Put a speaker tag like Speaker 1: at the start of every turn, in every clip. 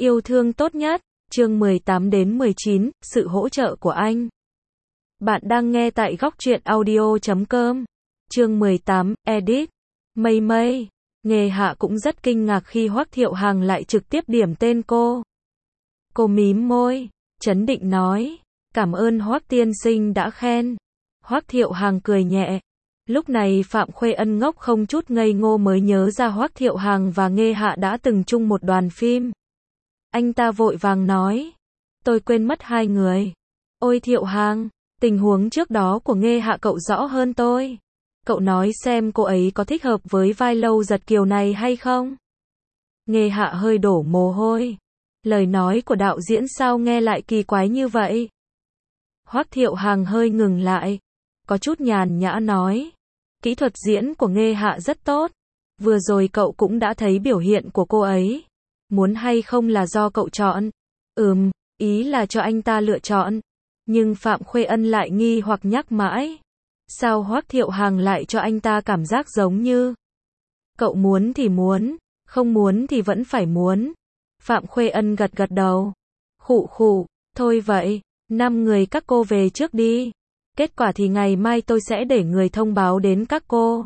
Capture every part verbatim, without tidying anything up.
Speaker 1: Yêu thương tốt nhất, chương mười tám đến mười chín, sự hỗ trợ của anh. Bạn đang nghe tại góc truyện audio chấm com. Chương mười tám, edit. Mây mây. Nghề Hạ cũng rất kinh ngạc khi Hoắc Thiệu Hằng lại trực tiếp điểm tên cô. Cô mím môi, trấn định nói, cảm ơn Hoắc tiên sinh đã khen. Hoắc Thiệu Hằng cười nhẹ. Lúc này Phạm Khuê Ân ngốc không chút ngây ngô mới nhớ ra Hoắc Thiệu Hằng và Nghê Hạ đã từng chung một đoàn phim. Anh ta vội vàng nói, tôi quên mất hai người. Ôi Thiệu Hằng, tình huống trước đó của Nghê Hạ cậu rõ hơn tôi. Cậu nói xem cô ấy có thích hợp với vai Lâu Giật Kiều này hay không? Nghê Hạ hơi đổ mồ hôi. Lời nói của đạo diễn sao nghe lại kỳ quái như vậy? Hoắc Thiệu Hằng hơi ngừng lại, có chút nhàn nhã nói, kỹ thuật diễn của Nghê Hạ rất tốt. Vừa rồi cậu cũng đã thấy biểu hiện của cô ấy. Muốn hay không là do cậu chọn. Ừm, ý là cho anh ta lựa chọn. Nhưng Phạm Khuê Ân lại nghi hoặc nhắc mãi. Sao Hoắc Thiệu Hằng lại cho anh ta cảm giác giống như cậu muốn thì muốn, không muốn thì vẫn phải muốn. Phạm Khuê Ân gật gật đầu. Khụ khụ, thôi vậy, năm người các cô về trước đi. Kết quả thì ngày mai tôi sẽ để người thông báo đến các cô.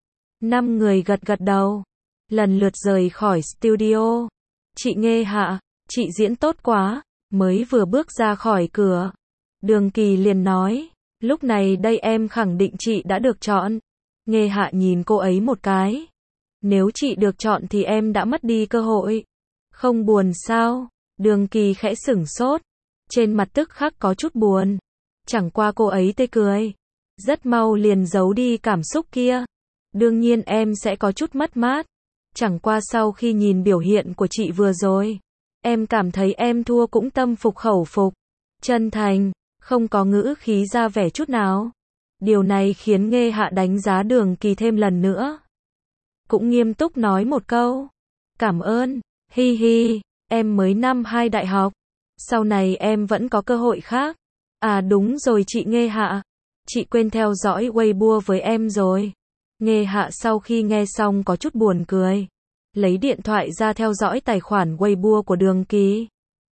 Speaker 1: Năm người gật gật đầu. Lần lượt rời khỏi studio. Chị Nghê Hạ, chị diễn tốt quá. Mới vừa bước ra khỏi cửa, Đường Kỳ liền nói, lúc này đây em khẳng định chị đã được chọn. Nghê Hạ nhìn cô ấy một cái. Nếu chị được chọn thì em đã mất đi cơ hội. Không buồn sao? Đường Kỳ khẽ sửng sốt. Trên mặt tức khắc có chút buồn. Chẳng qua cô ấy tươi cười. Rất mau liền giấu đi cảm xúc kia. Đương nhiên em sẽ có chút mất mát. Chẳng qua sau khi nhìn biểu hiện của chị vừa rồi, em cảm thấy em thua cũng tâm phục khẩu phục. Chân thành, không có ngữ khí ra vẻ chút nào. Điều này khiến Nghê Hạ đánh giá Đường Kỳ thêm lần nữa. Cũng nghiêm túc nói một câu. Cảm ơn, hi hi, em mới năm hai đại học. Sau này em vẫn có cơ hội khác. À đúng rồi chị Nghê Hạ. Chị quên theo dõi Weibo với em rồi. Nghê Hạ sau khi nghe xong có chút buồn cười. Lấy điện thoại ra theo dõi tài khoản Weibo của Đường Kỳ.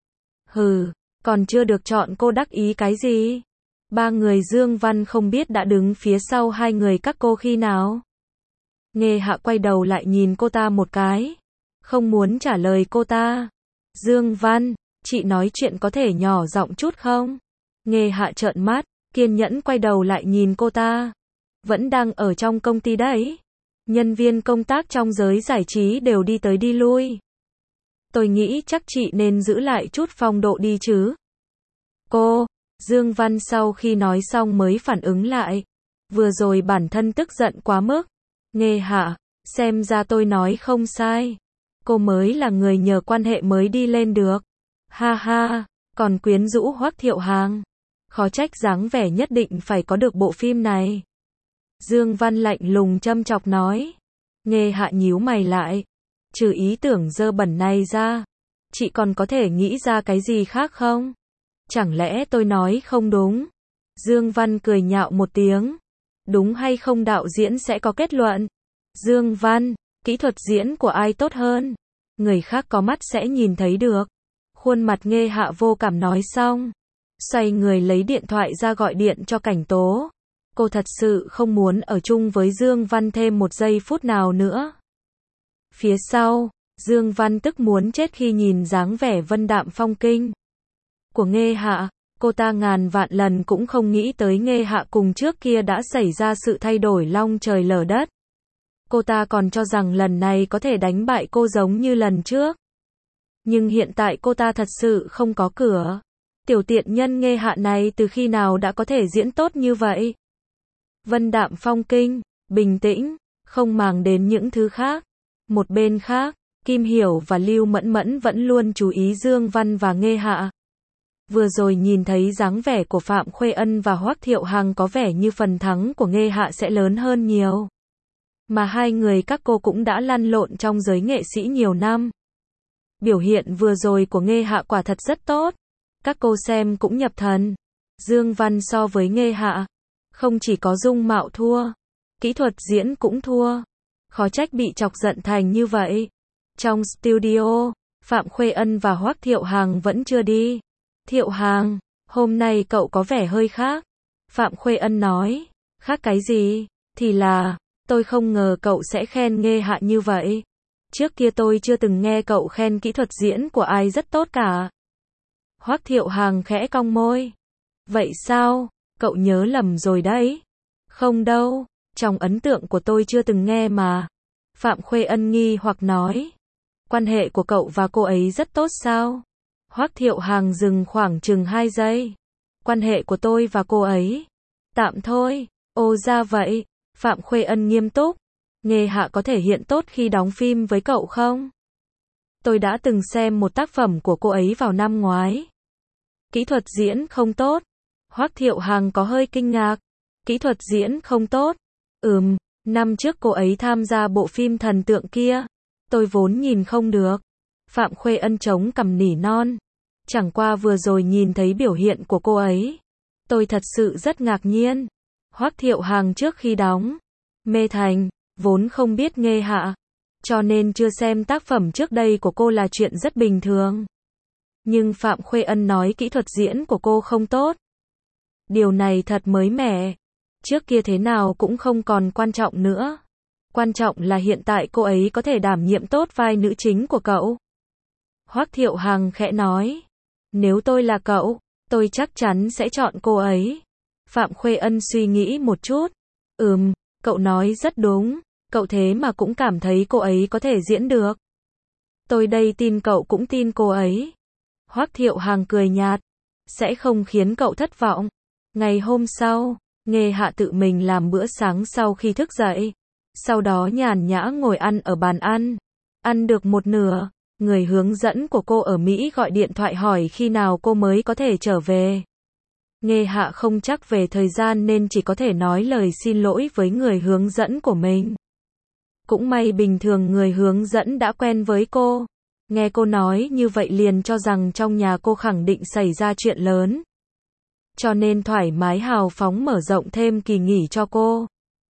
Speaker 1: Hừ, còn chưa được chọn cô đắc ý cái gì? Ba người Dương Văn không biết đã đứng phía sau hai người các cô khi nào. Nghê Hạ quay đầu lại nhìn cô ta một cái. Không muốn trả lời cô ta. Dương Văn, chị nói chuyện có thể nhỏ giọng chút không? Nghê Hạ trợn mắt, kiên nhẫn quay đầu lại nhìn cô ta. Vẫn đang ở trong công ty đấy. Nhân viên công tác trong giới giải trí đều đi tới đi lui. Tôi nghĩ chắc chị nên giữ lại chút phong độ đi chứ. Cô, Dương Văn sau khi nói xong mới phản ứng lại. Vừa rồi bản thân tức giận quá mức. Nghê Hạ, xem ra tôi nói không sai. Cô mới là người nhờ quan hệ mới đi lên được. Ha ha, còn quyến rũ Hoắc Thiệu Hằng. Khó trách dáng vẻ nhất định phải có được bộ phim này. Dương Văn lạnh lùng châm chọc nói. Nghê Hạ nhíu mày lại. Trừ ý tưởng dơ bẩn này ra, chị còn có thể nghĩ ra cái gì khác không? Chẳng lẽ tôi nói không đúng? Dương Văn cười nhạo một tiếng. Đúng hay không đạo diễn sẽ có kết luận. Dương Văn, kỹ thuật diễn của ai tốt hơn? Người khác có mắt sẽ nhìn thấy được. Khuôn mặt Nghê Hạ vô cảm nói xong. Xoay người lấy điện thoại ra gọi điện cho Cảnh Tố. Cô thật sự không muốn ở chung với Dương Văn thêm một giây phút nào nữa. Phía sau, Dương Văn tức muốn chết khi nhìn dáng vẻ vân đạm phong kinh của Nghê Hạ. Cô ta ngàn vạn lần cũng không nghĩ tới Nghê Hạ cùng trước kia đã xảy ra sự thay đổi long trời lở đất. Cô ta còn cho rằng lần này có thể đánh bại cô giống như lần trước. Nhưng hiện tại cô ta thật sự không có cửa. Tiểu tiện nhân Nghê Hạ này từ khi nào đã có thể diễn tốt như vậy? Vân đạm phong kinh, bình tĩnh, không màng đến những thứ khác. Một bên khác, Kim Hiểu và Lưu Mẫn Mẫn vẫn luôn chú ý Dương Văn và Nghê Hạ. Vừa rồi nhìn thấy dáng vẻ của Phạm Khuê Ân và Hoắc Thiệu Hằng có vẻ như phần thắng của Nghê Hạ sẽ lớn hơn nhiều. Mà hai người các cô cũng đã lăn lộn trong giới nghệ sĩ nhiều năm. Biểu hiện vừa rồi của Nghê Hạ quả thật rất tốt. Các cô xem cũng nhập thần. Dương Văn so với Nghê Hạ, không chỉ có dung mạo thua, kỹ thuật diễn cũng thua. Khó trách bị chọc giận thành như vậy. Trong studio, Phạm Khuê Ân và Hoắc Thiệu Hàng vẫn chưa đi. Thiệu Hàng, hôm nay cậu có vẻ hơi khác. Phạm Khuê Ân nói, khác cái gì? Thì là, tôi không ngờ cậu sẽ khen Nghê Hạ như vậy. Trước kia tôi chưa từng nghe cậu khen kỹ thuật diễn của ai rất tốt cả. Hoắc Thiệu Hàng khẽ cong môi. Vậy sao? Cậu nhớ lầm rồi đấy. Không đâu, trong ấn tượng của tôi chưa từng nghe mà. Phạm Khuê Ân nghi hoặc nói. Quan hệ của cậu và cô ấy rất tốt sao? Hoắc Thiệu Hàng dừng khoảng chừng hai giây. Quan hệ của tôi và cô ấy? Tạm thôi. Ồ ra vậy. Phạm Khuê Ân nghiêm túc. Nghê Hạ có thể hiện tốt khi đóng phim với cậu không? Tôi đã từng xem một tác phẩm của cô ấy vào năm ngoái. Kỹ thuật diễn không tốt. Hoắc Thiệu Hàng có hơi kinh ngạc. Kỹ thuật diễn không tốt. Ừm, năm trước cô ấy tham gia bộ phim thần tượng kia. Tôi vốn nhìn không được. Phạm Khuê Ân chống cằm nỉ non. Chẳng qua vừa rồi nhìn thấy biểu hiện của cô ấy. Tôi thật sự rất ngạc nhiên. Hoắc Thiệu Hàng trước khi đóng Mê Thành, vốn không biết Nghê Hạ. Cho nên chưa xem tác phẩm trước đây của cô là chuyện rất bình thường. Nhưng Phạm Khuê Ân nói kỹ thuật diễn của cô không tốt. Điều này thật mới mẻ. Trước kia thế nào cũng không còn quan trọng nữa. Quan trọng là hiện tại cô ấy có thể đảm nhiệm tốt vai nữ chính của cậu. Hoắc Thiệu Hàng khẽ nói. Nếu tôi là cậu, tôi chắc chắn sẽ chọn cô ấy. Phạm Khuê Ân suy nghĩ một chút. Ừm, cậu nói rất đúng. Cậu thế mà cũng cảm thấy cô ấy có thể diễn được. Tôi đây tin cậu cũng tin cô ấy. Hoắc Thiệu Hàng cười nhạt. Sẽ không khiến cậu thất vọng. Ngày hôm sau, Nghê Hạ tự mình làm bữa sáng sau khi thức dậy. Sau đó nhàn nhã ngồi ăn ở bàn ăn. Ăn được một nửa, người hướng dẫn của cô ở Mỹ gọi điện thoại hỏi khi nào cô mới có thể trở về. Nghê Hạ không chắc về thời gian nên chỉ có thể nói lời xin lỗi với người hướng dẫn của mình. Cũng may bình thường người hướng dẫn đã quen với cô. Nghe cô nói như vậy liền cho rằng trong nhà cô khẳng định xảy ra chuyện lớn. Cho nên thoải mái hào phóng mở rộng thêm kỳ nghỉ cho cô.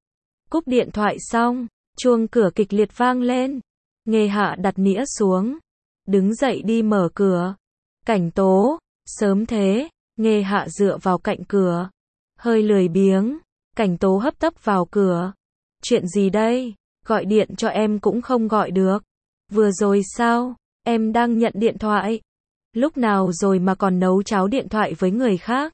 Speaker 1: Cúp điện thoại xong, chuông cửa kịch liệt vang lên. Nghê Hạ đặt nĩa xuống. Đứng dậy đi mở cửa. Cảnh Tố, sớm thế. Nghê Hạ dựa vào cạnh cửa. Hơi lười biếng. Cảnh Tố hấp tấp vào cửa. Chuyện gì đây? Gọi điện cho em cũng không gọi được. Vừa rồi sao? Em đang nhận điện thoại. Lúc nào rồi mà còn nấu cháo điện thoại với người khác?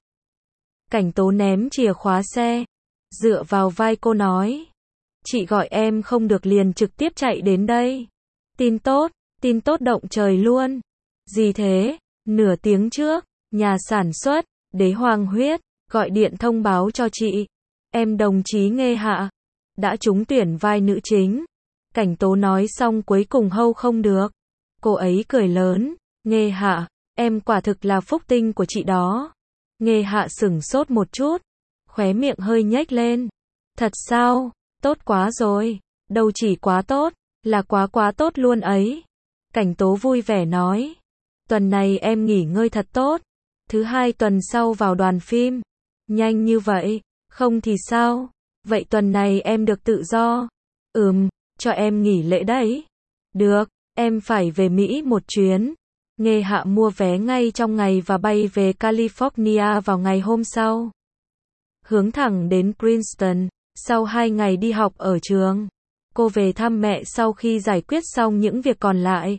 Speaker 1: Cảnh Tố ném chìa khóa xe. Dựa vào vai cô nói. Chị gọi em không được liền trực tiếp chạy đến đây. Tin tốt, tin tốt động trời luôn. Gì thế? Nửa tiếng trước, nhà sản xuất, Đế Hoàng Huyết, gọi điện thông báo cho chị. Em đồng chí Nghê Hạ đã trúng tuyển vai nữ chính. Cảnh Tố nói xong cuối cùng hâu không được. Cô ấy cười lớn. Nghê Hạ, em quả thực là phúc tinh của chị đó. Nghê Hạ sửng sốt một chút. Khóe miệng hơi nhếch lên. Thật sao? Tốt quá rồi. Đâu chỉ quá tốt, là quá quá tốt luôn ấy. Cảnh Tố vui vẻ nói. Tuần này em nghỉ ngơi thật tốt. Thứ hai tuần sau vào đoàn phim. Nhanh như vậy, không thì sao? Vậy tuần này em được tự do. Ừm, cho em nghỉ lễ đấy. Được, em phải về Mỹ một chuyến. Nghê Hạ mua vé ngay trong ngày và bay về California vào ngày hôm sau. Hướng thẳng đến Princeton, sau hai ngày đi học ở trường. Cô về thăm mẹ sau khi giải quyết xong những việc còn lại.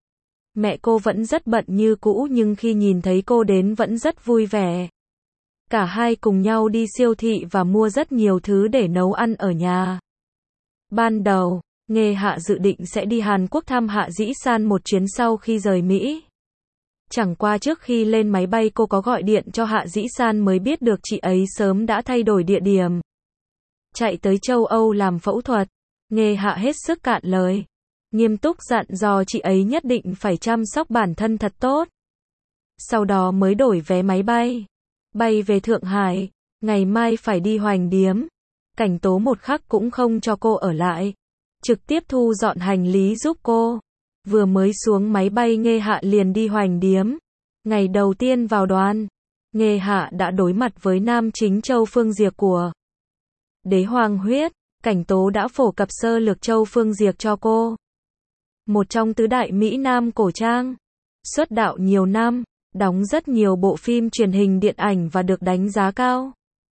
Speaker 1: Mẹ cô vẫn rất bận như cũ nhưng khi nhìn thấy cô đến vẫn rất vui vẻ. Cả hai cùng nhau đi siêu thị và mua rất nhiều thứ để nấu ăn ở nhà. Ban đầu, Nghê Hạ dự định sẽ đi Hàn Quốc thăm Hạ Dĩ San một chuyến sau khi rời Mỹ. Chẳng qua trước khi lên máy bay cô có gọi điện cho Hạ Dĩ San mới biết được chị ấy sớm đã thay đổi địa điểm. Chạy tới châu Âu làm phẫu thuật. Nghê Hạ hết sức cạn lời. Nghiêm túc dặn dò chị ấy nhất định phải chăm sóc bản thân thật tốt. Sau đó mới đổi vé máy bay. Bay về Thượng Hải. Ngày mai phải đi Hoành Điếm. Cảnh Tố một khắc cũng không cho cô ở lại. Trực tiếp thu dọn hành lý giúp cô. Vừa mới xuống máy bay Nghê Hạ liền đi Hoành Điếm. Ngày đầu tiên vào đoàn, Nghê Hạ đã đối mặt với nam chính Châu Phương Diệc của Đế Hoàng Huyết. Cảnh Tố đã phổ cập sơ lược Châu Phương Diệc cho cô. một trong tứ đại Mỹ Nam cổ trang. Xuất đạo nhiều năm, đóng rất nhiều bộ phim truyền hình điện ảnh và được đánh giá cao.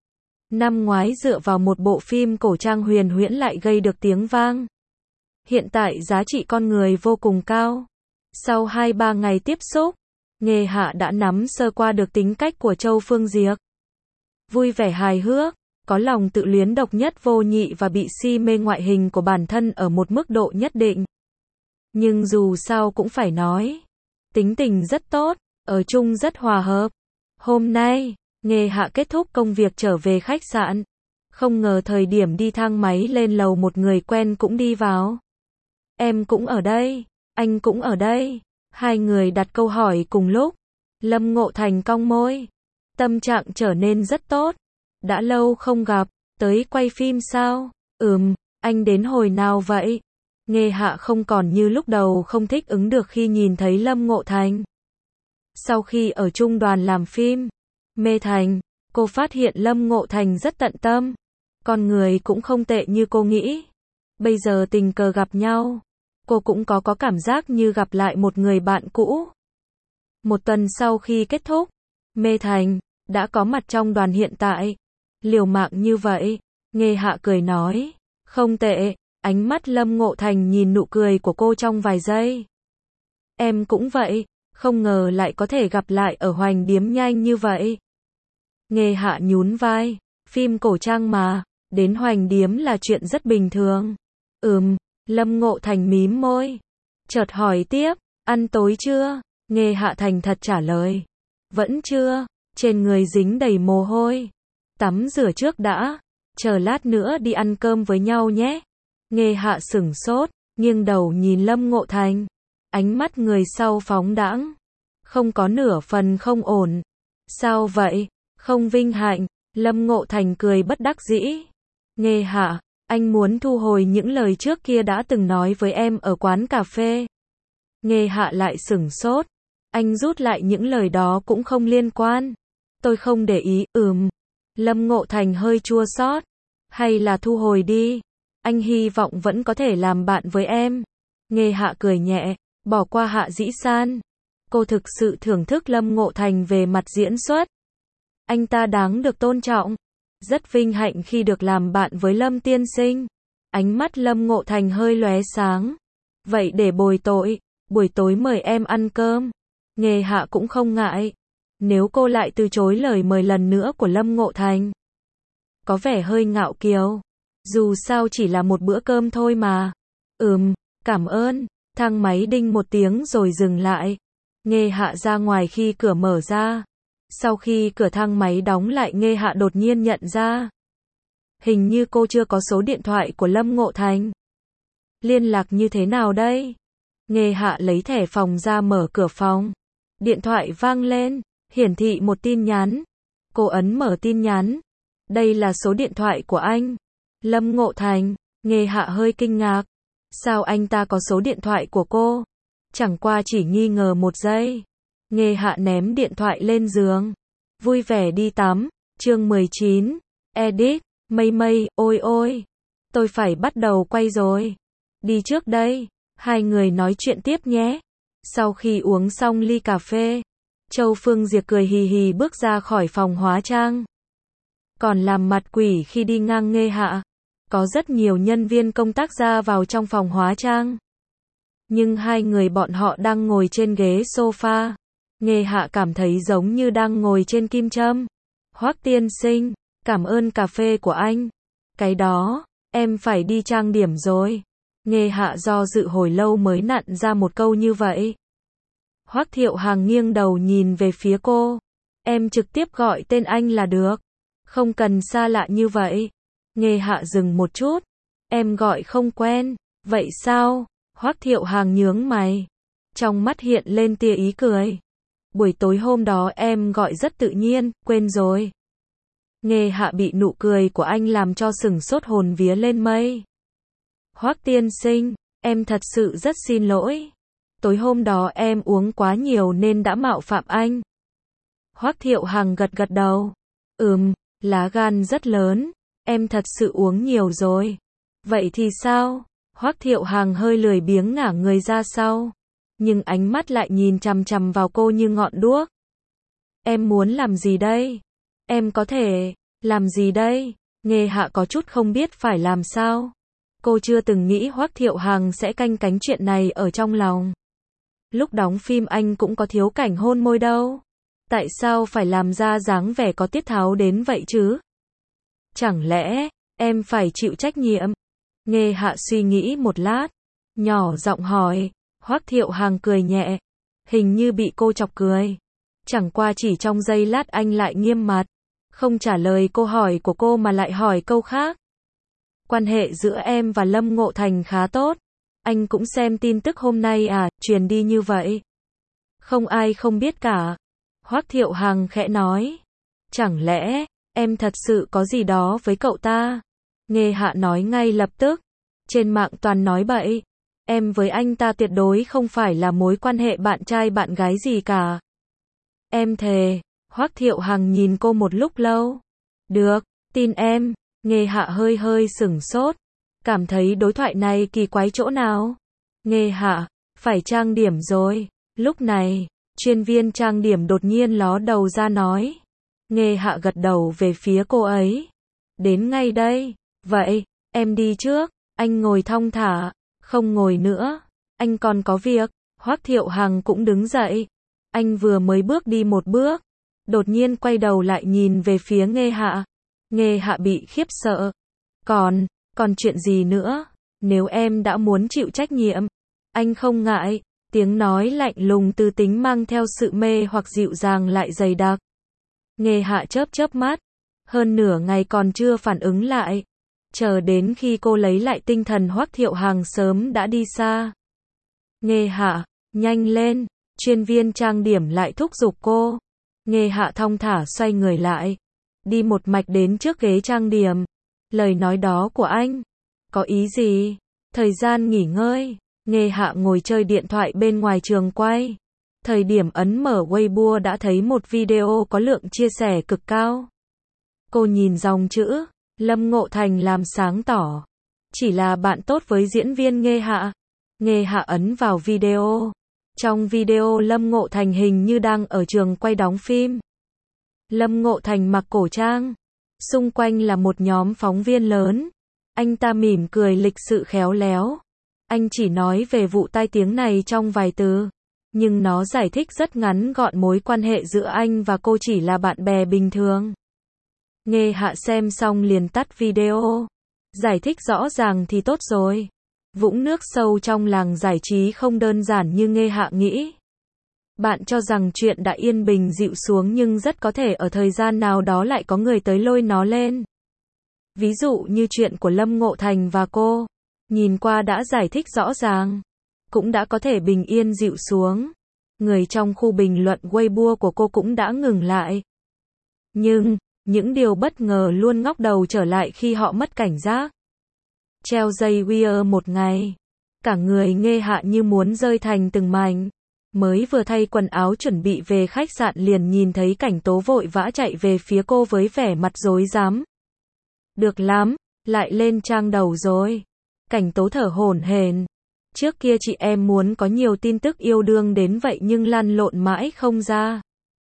Speaker 1: Năm ngoái dựa vào một bộ phim cổ trang huyền huyễn lại gây được tiếng vang. Hiện tại giá trị con người vô cùng cao. Sau hai ba ngày tiếp xúc, Nghê Hạ đã nắm sơ qua được tính cách của Châu Phương Diệc. Vui vẻ hài hước, có lòng tự luyến độc nhất vô nhị và bị si mê ngoại hình của bản thân ở một mức độ nhất định. Nhưng dù sao cũng phải nói, tính tình rất tốt, ở chung rất hòa hợp. Hôm nay, Nghê Hạ kết thúc công việc trở về khách sạn. Không ngờ thời điểm đi thang máy lên lầu một người quen cũng đi vào. Em cũng ở đây, anh cũng ở đây. Hai người đặt câu hỏi cùng lúc. Lâm Ngộ Thành cong môi. Tâm trạng trở nên rất tốt. Đã lâu không gặp, tới quay phim sao? Ừm, anh đến hồi nào vậy? Nghê Hạ không còn như lúc đầu không thích ứng được khi nhìn thấy Lâm Ngộ Thành. Sau khi ở chung đoàn làm phim, Mê Thành, cô phát hiện Lâm Ngộ Thành rất tận tâm. Con người cũng không tệ như cô nghĩ. Bây giờ tình cờ gặp nhau, cô cũng có có cảm giác như gặp lại một người bạn cũ. Một tuần sau khi kết thúc, Mê Thành đã có mặt trong đoàn hiện tại. Liều mạng như vậy, Nghê Hạ cười nói, không tệ. Ánh mắt Lâm Ngộ Thành nhìn nụ cười của cô trong vài giây. Em cũng vậy, không ngờ lại có thể gặp lại ở Hoành Điếm nhanh như vậy. Nghê Hạ nhún vai, phim cổ trang mà, đến Hoành Điếm là chuyện rất bình thường. Ừm, Lâm Ngộ Thành mím môi. Chợt hỏi tiếp, ăn tối chưa? Nghê Hạ thành thật trả lời. Vẫn chưa, trên người dính đầy mồ hôi. Tắm rửa trước đã, chờ lát nữa đi ăn cơm với nhau nhé. Nghê Hạ sửng sốt, nghiêng đầu nhìn Lâm Ngộ Thành. Ánh mắt người sau phóng đãng. Không có nửa phần không ổn. Sao vậy? Không vinh hạnh. Lâm Ngộ Thành cười bất đắc dĩ. Nghê Hạ, anh muốn thu hồi những lời trước kia đã từng nói với em ở quán cà phê. Nghê Hạ lại sửng sốt. Anh rút lại những lời đó cũng không liên quan. Tôi không để ý, ừm. Lâm Ngộ Thành hơi chua xót. Hay là thu hồi đi. Anh hy vọng vẫn có thể làm bạn với em. Nghê Hạ cười nhẹ, bỏ qua Hạ Dĩ San. Cô thực sự thưởng thức Lâm Ngộ Thành về mặt diễn xuất. Anh ta đáng được tôn trọng. Rất vinh hạnh khi được làm bạn với Lâm tiên sinh. Ánh mắt Lâm Ngộ Thành hơi lóe sáng. Vậy để bồi tội, buổi tối mời em ăn cơm. Nghê Hạ cũng không ngại. Nếu cô lại từ chối lời mời lần nữa của Lâm Ngộ Thành, có vẻ hơi ngạo kiều. Dù sao chỉ là một bữa cơm thôi mà. Ừm, cảm ơn. Thang máy đinh một tiếng rồi dừng lại. Nghê Hạ ra ngoài khi cửa mở ra. Sau khi cửa thang máy đóng lại, Nghê Hạ đột nhiên nhận ra. Hình như cô chưa có số điện thoại của Lâm Ngộ Thành. Liên lạc như thế nào đây? Nghê Hạ lấy thẻ phòng ra mở cửa phòng. Điện thoại vang lên, hiển thị một tin nhắn. Cô ấn mở tin nhắn. Đây là số điện thoại của anh. Lâm Ngộ Thành. Nghê Hạ hơi kinh ngạc. Sao anh ta có số điện thoại của cô? Chẳng qua chỉ nghi ngờ một giây. Nghê Hạ ném điện thoại lên giường. Vui vẻ đi tắm. Chương mười chín. Edit. Mây mây, ôi ôi. Tôi phải bắt đầu quay rồi. Đi trước đây. Hai người nói chuyện tiếp nhé. Sau khi uống xong ly cà phê, Châu Phương Diệc cười hì hì bước ra khỏi phòng hóa trang. Còn làm mặt quỷ khi đi ngang Nghê Hạ. Có rất nhiều nhân viên công tác ra vào trong phòng hóa trang. Nhưng hai người bọn họ đang ngồi trên ghế sofa. Nghê Hạ cảm thấy giống như đang ngồi trên kim châm. Hoắc tiên sinh, cảm ơn cà phê của anh. Cái đó, em phải đi trang điểm rồi. Nghê Hạ do dự hồi lâu mới nặn ra một câu như vậy. Hoắc Thiệu Hàng nghiêng đầu nhìn về phía cô. Em trực tiếp gọi tên anh là được. Không cần xa lạ như vậy. Nghê Hạ dừng một chút. Em gọi không quen. Vậy sao? Hoắc Thiệu Hàng nhướng mày. Trong mắt hiện lên tia ý cười. Buổi tối hôm đó em gọi rất tự nhiên, quên rồi. Nghê Hạ bị nụ cười của anh làm cho sừng sốt hồn vía lên mây. Hoắc tiên sinh, em thật sự rất xin lỗi. Tối hôm đó em uống quá nhiều nên đã mạo phạm anh. Hoắc Thiệu Hằng gật gật đầu. Ừm, lá gan rất lớn. Em thật sự uống nhiều rồi. Vậy thì sao? Hoắc Thiệu Hằng hơi lười biếng ngả người ra sau, nhưng ánh mắt lại nhìn chằm chằm vào cô như ngọn đuốc. Em muốn làm gì đây? Em có thể làm gì đây? Nghê Hạ có chút không biết phải làm sao. Cô chưa từng nghĩ Hoắc Thiệu Hằng sẽ canh cánh chuyện này ở trong lòng. Lúc đóng phim anh cũng có thiếu cảnh hôn môi đâu. Tại sao phải làm ra dáng vẻ có tiết tháo đến vậy chứ? Chẳng lẽ em phải chịu trách nhiệm? Nghê Hạ suy nghĩ một lát, nhỏ giọng hỏi. Hoắc Thiệu Hằng cười nhẹ, hình như bị cô chọc cười. Chẳng qua chỉ trong giây lát anh lại nghiêm mặt, không trả lời câu hỏi của cô mà lại hỏi câu khác. Quan hệ giữa em và Lâm Ngộ Thành khá tốt. Anh cũng xem tin tức hôm nay à, truyền đi như vậy. Không ai không biết cả. Hoắc Thiệu Hằng khẽ nói. Chẳng lẽ em thật sự có gì đó với cậu ta? Nghê Hạ nói ngay lập tức. Trên mạng toàn nói bậy. Em với anh ta tuyệt đối không phải là mối quan hệ bạn trai bạn gái gì cả. Em thề. Hoắc Thiệu Hằng nhìn cô một lúc lâu. Được, tin em. Nghê Hạ hơi hơi sửng sốt. Cảm thấy đối thoại này kỳ quái chỗ nào? Nghê Hạ, phải trang điểm rồi. Lúc này, chuyên viên trang điểm đột nhiên ló đầu ra nói. Nghê Hạ gật đầu về phía cô ấy. Đến ngay đây. Vậy, em đi trước. Anh ngồi thong thả. Không ngồi nữa. Anh còn có việc. Hoắc Thiệu Hằng cũng đứng dậy. Anh vừa mới bước đi một bước. Đột nhiên quay đầu lại nhìn về phía Nghê Hạ. Nghê Hạ bị khiếp sợ. Còn, còn chuyện gì nữa? Nếu em đã muốn chịu trách nhiệm, anh không ngại. Tiếng nói lạnh lùng tư tính mang theo sự mê hoặc dịu dàng lại dày đặc. Nghê Hạ chớp chớp mắt. Hơn nửa ngày còn chưa phản ứng lại. Chờ đến khi cô lấy lại tinh thần Hoắc Thiệu Hằng sớm đã đi xa. Nghê Hạ, nhanh lên. Chuyên viên trang điểm lại thúc giục cô. Nghê Hạ thong thả xoay người lại. Đi một mạch đến trước ghế trang điểm. Lời nói đó của anh. Có ý gì? Thời gian nghỉ ngơi. Nghê Hạ ngồi chơi điện thoại bên ngoài trường quay. Thời điểm ấn mở Weibo đã thấy một video có lượng chia sẻ cực cao. Cô nhìn dòng chữ. Lâm Ngộ Thành làm sáng tỏ. Chỉ là bạn tốt với diễn viên Nghê Hạ. Nghê Hạ ấn vào video. Trong video Lâm Ngộ Thành hình như đang ở trường quay đóng phim. Lâm Ngộ Thành mặc cổ trang. Xung quanh là một nhóm phóng viên lớn. Anh ta mỉm cười lịch sự khéo léo. Anh chỉ nói về vụ tai tiếng này trong vài từ. Nhưng nó giải thích rất ngắn gọn mối quan hệ giữa anh và cô chỉ là bạn bè bình thường. Nghê Hạ xem xong liền tắt video. Giải thích rõ ràng thì tốt rồi. Vũng nước sâu trong làng giải trí không đơn giản như Nghê Hạ nghĩ. Bạn cho rằng chuyện đã yên bình dịu xuống nhưng rất có thể ở thời gian nào đó lại có người tới lôi nó lên. Ví dụ như chuyện của Lâm Ngộ Thành và cô. Nhìn qua đã giải thích rõ ràng. Cũng đã có thể bình yên dịu xuống. Người trong khu bình luận Weibo của cô cũng đã ngừng lại. Nhưng, những điều bất ngờ luôn ngóc đầu trở lại khi họ mất cảnh giác. Treo dây Weir một ngày. Cả người Nghê Hạ như muốn rơi thành từng mảnh. Mới vừa thay quần áo chuẩn bị về khách sạn liền nhìn thấy Cảnh Tố vội vã chạy về phía cô với vẻ mặt rối rắm. Được lắm, lại lên trang đầu rồi. Cảnh Tố thở hổn hển. Trước kia chị em muốn có nhiều tin tức yêu đương đến vậy nhưng lăn lộn mãi không ra.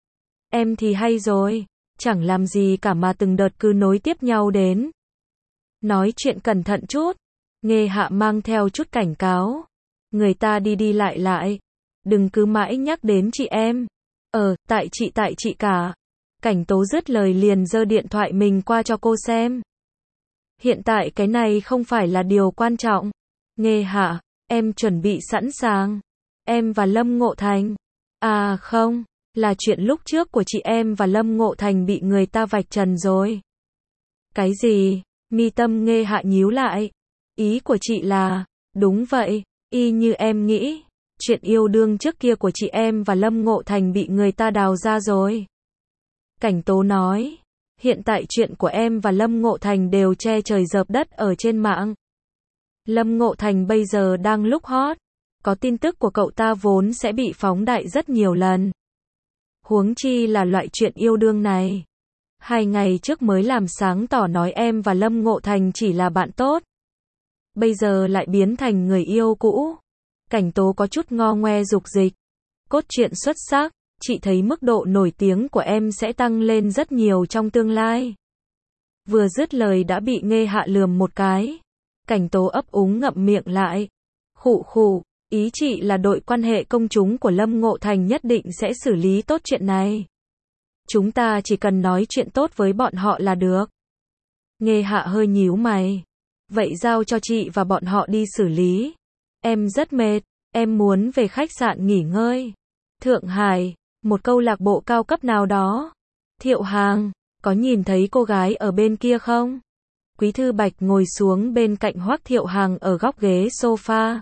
Speaker 1: Em thì hay rồi, chẳng làm gì cả mà từng đợt cứ nối tiếp nhau đến. Nói chuyện cẩn thận chút. Nghê Hạ mang theo chút cảnh cáo. Người ta đi đi lại lại. Đừng cứ mãi nhắc đến chị em. Ờ, tại chị tại chị cả. Cảnh Tố dứt lời liền giơ điện thoại mình qua cho cô xem. Hiện tại cái này không phải là điều quan trọng. Nghê Hạ, em chuẩn bị sẵn sàng. Em và Lâm Ngộ Thành. À không, là chuyện lúc trước của chị em và Lâm Ngộ Thành bị người ta vạch trần rồi. Cái gì? Mi tâm Nghê Hạ nhíu lại. Ý của chị là, đúng vậy, y như em nghĩ. Chuyện yêu đương trước kia của chị em và Lâm Ngộ Thành bị người ta đào ra rồi. Cảnh Tố nói, hiện tại chuyện của em và Lâm Ngộ Thành đều che trời dợp đất ở trên mạng. Lâm Ngộ Thành bây giờ đang lúc hot. Có tin tức của cậu ta vốn sẽ bị phóng đại rất nhiều lần. Huống chi là loại chuyện yêu đương này. Hai ngày trước mới làm sáng tỏ nói em và Lâm Ngộ Thành chỉ là bạn tốt. bây giờ lại biến thành người yêu cũ. Cảnh Tố có chút ngo ngoe dục dịch. Cốt truyện xuất sắc, chị thấy mức độ nổi tiếng của em sẽ tăng lên rất nhiều trong tương lai. Vừa dứt lời đã bị Nghê Hạ lườm một cái. Cảnh Tố ấp úng ngậm miệng lại. Khụ khụ, ý chị là đội quan hệ công chúng của Lâm Ngộ Thành nhất định sẽ xử lý tốt chuyện này. Chúng ta chỉ cần nói chuyện tốt với bọn họ là được. Nghê Hạ hơi nhíu mày. Vậy giao cho chị và bọn họ đi xử lý. Em rất mệt, em muốn về khách sạn nghỉ ngơi. Thượng Hải, một câu lạc bộ cao cấp nào đó. Thiệu Hàng, có nhìn thấy cô gái ở bên kia không? Quý Thư Bạch ngồi xuống bên cạnh Hoắc Thiệu Hàng ở góc ghế sofa.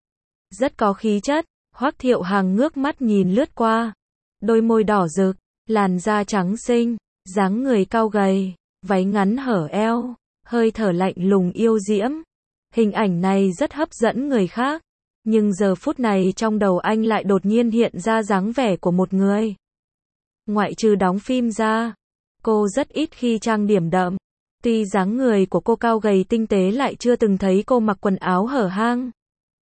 Speaker 1: Rất có khí chất, Hoắc Thiệu Hàng ngước mắt nhìn lướt qua. Đôi môi đỏ rực, làn da trắng xinh, dáng người cao gầy, váy ngắn hở eo, hơi thở lạnh lùng yêu diễm. Hình ảnh này rất hấp dẫn người khác, nhưng giờ phút này trong đầu anh lại đột nhiên hiện ra dáng vẻ của một người. Ngoại trừ đóng phim ra, cô rất ít khi trang điểm đậm. Tuy dáng người của cô cao gầy tinh tế lại chưa từng thấy cô mặc quần áo hở hang.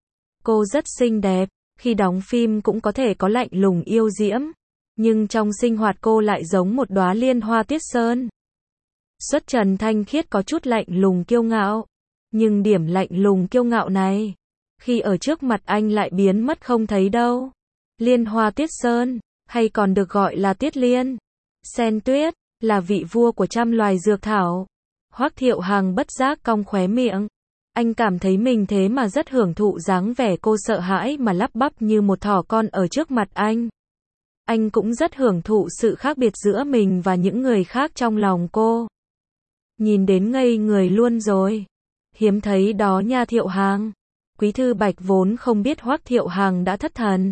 Speaker 1: Cô rất xinh đẹp, khi đóng phim cũng có thể có lạnh lùng yêu diễm, nhưng trong sinh hoạt cô lại giống một đóa liên hoa tuyết sơn. Xuất trần thanh khiết có chút lạnh lùng kiêu ngạo, nhưng điểm lạnh lùng kiêu ngạo này, khi ở trước mặt anh lại biến mất không thấy đâu. Liên hoa tuyết sơn, hay còn được gọi là tuyết liên, sen tuyết, là vị vua của trăm loài dược thảo. Hoắc Thiệu Hàng bất giác cong khóe miệng. Anh cảm thấy mình thế mà rất hưởng thụ dáng vẻ cô sợ hãi mà lắp bắp như một thỏ con ở trước mặt anh. Anh cũng rất hưởng thụ sự khác biệt giữa mình và những người khác trong lòng cô. Nhìn đến ngây người luôn rồi. Hiếm thấy đó nha Thiệu Hàng. Quý Thư Bạch vốn không biết Hoắc Thiệu Hàng đã thất thần.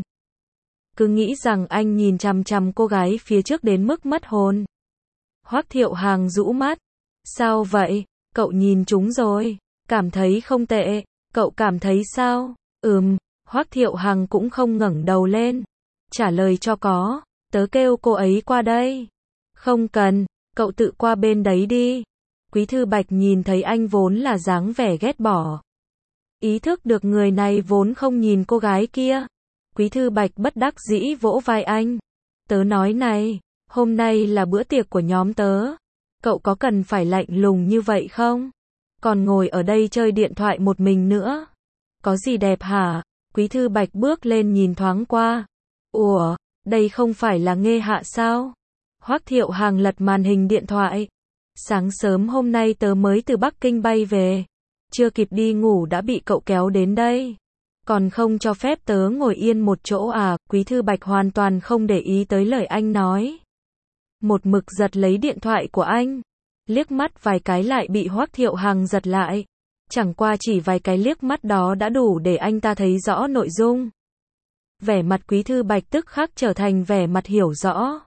Speaker 1: Cứ nghĩ rằng anh nhìn chằm chằm cô gái phía trước đến mức mất hồn. Hoắc Thiệu Hàng rũ mắt. Sao vậy? Cậu nhìn chúng rồi. Cảm thấy không tệ. Cậu cảm thấy sao? Ừm. Hoắc Thiệu Hàng cũng không ngẩng đầu lên. Trả lời cho có. Tớ kêu cô ấy qua đây. Không cần. Cậu tự qua bên đấy đi. Quý Thư Bạch nhìn thấy anh vốn là dáng vẻ ghét bỏ. Ý thức được người này vốn không nhìn cô gái kia. Quý Thư Bạch bất đắc dĩ vỗ vai anh. Tớ nói này, hôm nay là bữa tiệc của nhóm tớ. Cậu có cần phải lạnh lùng như vậy không? Còn ngồi ở đây chơi điện thoại một mình nữa. Có gì đẹp hả? Quý Thư Bạch bước lên nhìn thoáng qua. Ủa, đây không phải là Nghê Hạ sao? Hoắc Thiệu Hàng lật màn hình điện thoại. Sáng sớm hôm nay tớ mới từ Bắc Kinh bay về. Chưa kịp đi ngủ đã bị cậu kéo đến đây. Còn không cho phép tớ ngồi yên một chỗ à? Quý Thư Bạch hoàn toàn không để ý tới lời anh nói. Một mực giật lấy điện thoại của anh. Liếc mắt vài cái lại bị Hoắc Thiệu Hàng giật lại. Chẳng qua chỉ vài cái liếc mắt đó đã đủ để anh ta thấy rõ nội dung. Vẻ mặt Quý Thư Bạch tức khắc trở thành vẻ mặt hiểu rõ.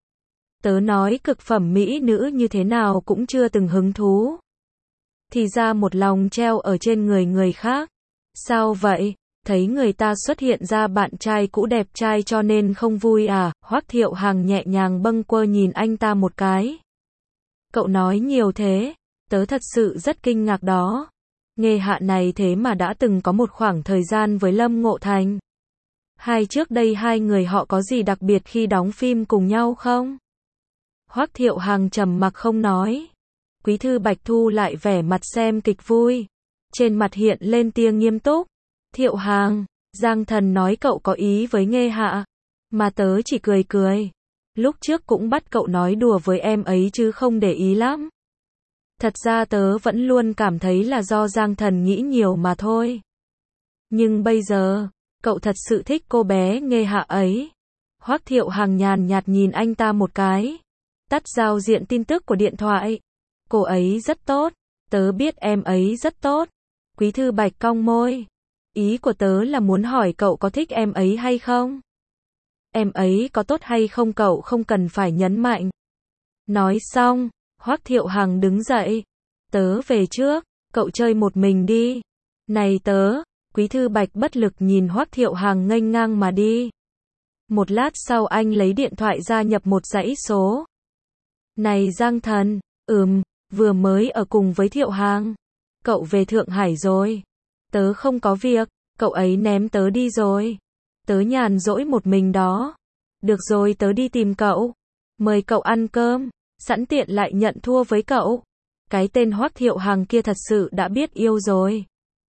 Speaker 1: Tớ nói cực phẩm mỹ nữ như thế nào cũng chưa từng hứng thú. Thì ra một lòng treo ở trên người người khác. Sao vậy? Thấy người ta xuất hiện ra bạn trai cũ đẹp trai cho nên không vui à? Hoắc Thiệu Hàng nhẹ nhàng bâng quơ nhìn anh ta một cái. Cậu nói nhiều thế, tớ thật sự rất kinh ngạc đó. Nghê Hạ này thế mà đã từng có một khoảng thời gian với Lâm Ngộ Thành. Hai trước đây hai người họ có gì đặc biệt khi đóng phim cùng nhau không? Hoắc Thiệu Hàng trầm mặc không nói. Quý Thư Bạch thu lại vẻ mặt xem kịch vui. Trên mặt hiện lên tia nghiêm túc. Thiệu Hàng, Giang Thần nói cậu có ý với Nghê Hạ. Mà tớ chỉ cười cười. Lúc trước cũng bắt cậu nói đùa với em ấy chứ không để ý lắm. Thật ra tớ vẫn luôn cảm thấy là do Giang Thần nghĩ nhiều mà thôi. Nhưng bây giờ, cậu thật sự thích cô bé Nghê Hạ ấy. Hoắc Thiệu Hàng nhàn nhạt nhìn anh ta một cái. Tắt giao diện tin tức của điện thoại. Cô ấy rất tốt. Tớ biết em ấy rất tốt. Quý Thư Bạch cong môi. Ý của tớ là muốn hỏi cậu có thích em ấy hay không? Em ấy có tốt hay không cậu không cần phải nhấn mạnh. Nói xong, Hoắc Thiệu Hàng đứng dậy. Tớ về trước, cậu chơi một mình đi. Này tớ, Quý Thư Bạch bất lực nhìn Hoắc Thiệu Hàng nghênh ngang mà đi. Một lát sau anh lấy điện thoại ra nhập một dãy số. Này Giang Thần, ừm, vừa mới ở cùng với Thiệu Hàng. Cậu về Thượng Hải rồi. Tớ không có việc, cậu ấy ném tớ đi rồi. Tớ nhàn rỗi một mình đó. Được rồi, tớ đi tìm cậu. Mời cậu ăn cơm, sẵn tiện lại nhận thua với cậu. Cái tên Hoắc Thiệu Hằng kia thật sự đã biết yêu rồi.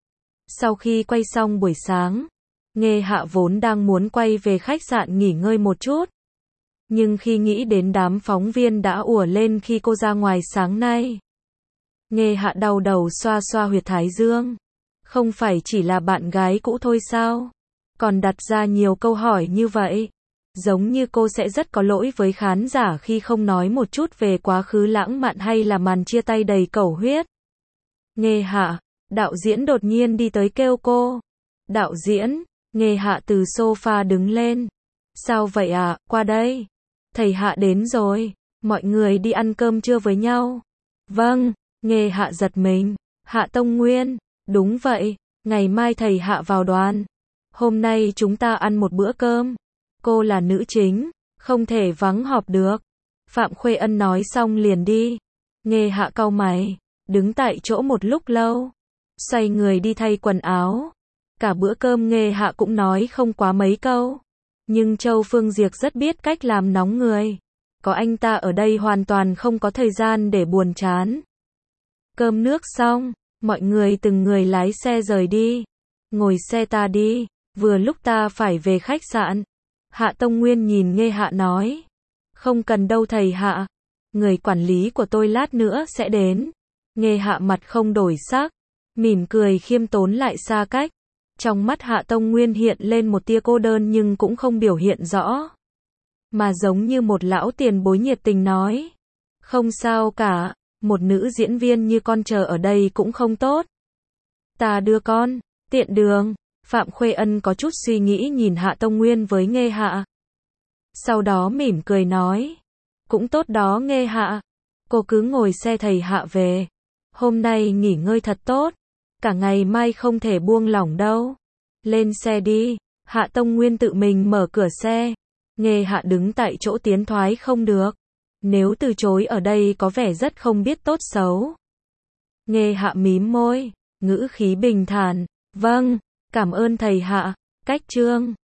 Speaker 1: Sau khi quay xong buổi sáng, Nghê Hạ vốn đang muốn quay về khách sạn nghỉ ngơi một chút. Nhưng khi nghĩ đến đám phóng viên đã ùa lên khi cô ra ngoài sáng nay, Nghê Hạ đau đầu xoa xoa huyệt thái dương. Không phải chỉ là bạn gái cũ thôi sao? Còn đặt ra nhiều câu hỏi như vậy. Giống như cô sẽ rất có lỗi với khán giả khi không nói một chút về quá khứ lãng mạn hay là màn chia tay đầy cẩu huyết. Nghê Hạ, đạo diễn đột nhiên đi tới kêu cô. Đạo diễn, Nghê Hạ từ sofa đứng lên. Sao vậy ạ, qua đây. Thầy Hạ đến rồi, mọi người đi ăn cơm trưa với nhau. Vâng, Nghê Hạ giật mình. Hạ Tông Nguyên, đúng vậy, ngày mai thầy Hạ vào đoàn. Hôm nay chúng ta ăn một bữa cơm. Cô là nữ chính, không thể vắng họp được. Phạm Khuê Ân nói xong liền đi. Nghê Hạ cau mày, đứng tại chỗ một lúc lâu, xoay người đi thay quần áo. Cả bữa cơm Nghê Hạ cũng nói không quá mấy câu. Nhưng Châu Phương Diệc rất biết cách làm nóng người. Có anh ta ở đây hoàn toàn không có thời gian để buồn chán. Cơm nước xong, mọi người từng người lái xe rời đi. Ngồi xe ta đi, vừa lúc ta phải về khách sạn. Hạ Tông Nguyên nhìn Nghê Hạ nói. Không cần đâu thầy Hạ. Người quản lý của tôi lát nữa sẽ đến. Nghê Hạ mặt không đổi sắc, mỉm cười khiêm tốn lại xa cách. Trong mắt Hạ Tông Nguyên hiện lên một tia cô đơn nhưng cũng không biểu hiện rõ. Mà giống như một lão tiền bối nhiệt tình nói. Không sao cả, một nữ diễn viên như con chờ ở đây cũng không tốt. Ta đưa con, tiện đường. Phạm Khuê Ân có chút suy nghĩ nhìn Hạ Tông Nguyên với Nghê Hạ. Sau đó mỉm cười nói. Cũng tốt đó Nghê Hạ. Cô cứ ngồi xe thầy Hạ về. Hôm nay nghỉ ngơi thật tốt. Cả ngày mai không thể buông lỏng đâu. Lên xe đi. Hạ Tông Nguyên tự mình mở cửa xe. Nghê Hạ đứng tại chỗ tiến thoái không được. Nếu từ chối ở đây có vẻ rất không biết tốt xấu. Nghê Hạ mím môi, ngữ khí bình thản. Vâng, cảm ơn thầy Hạ. Cách chương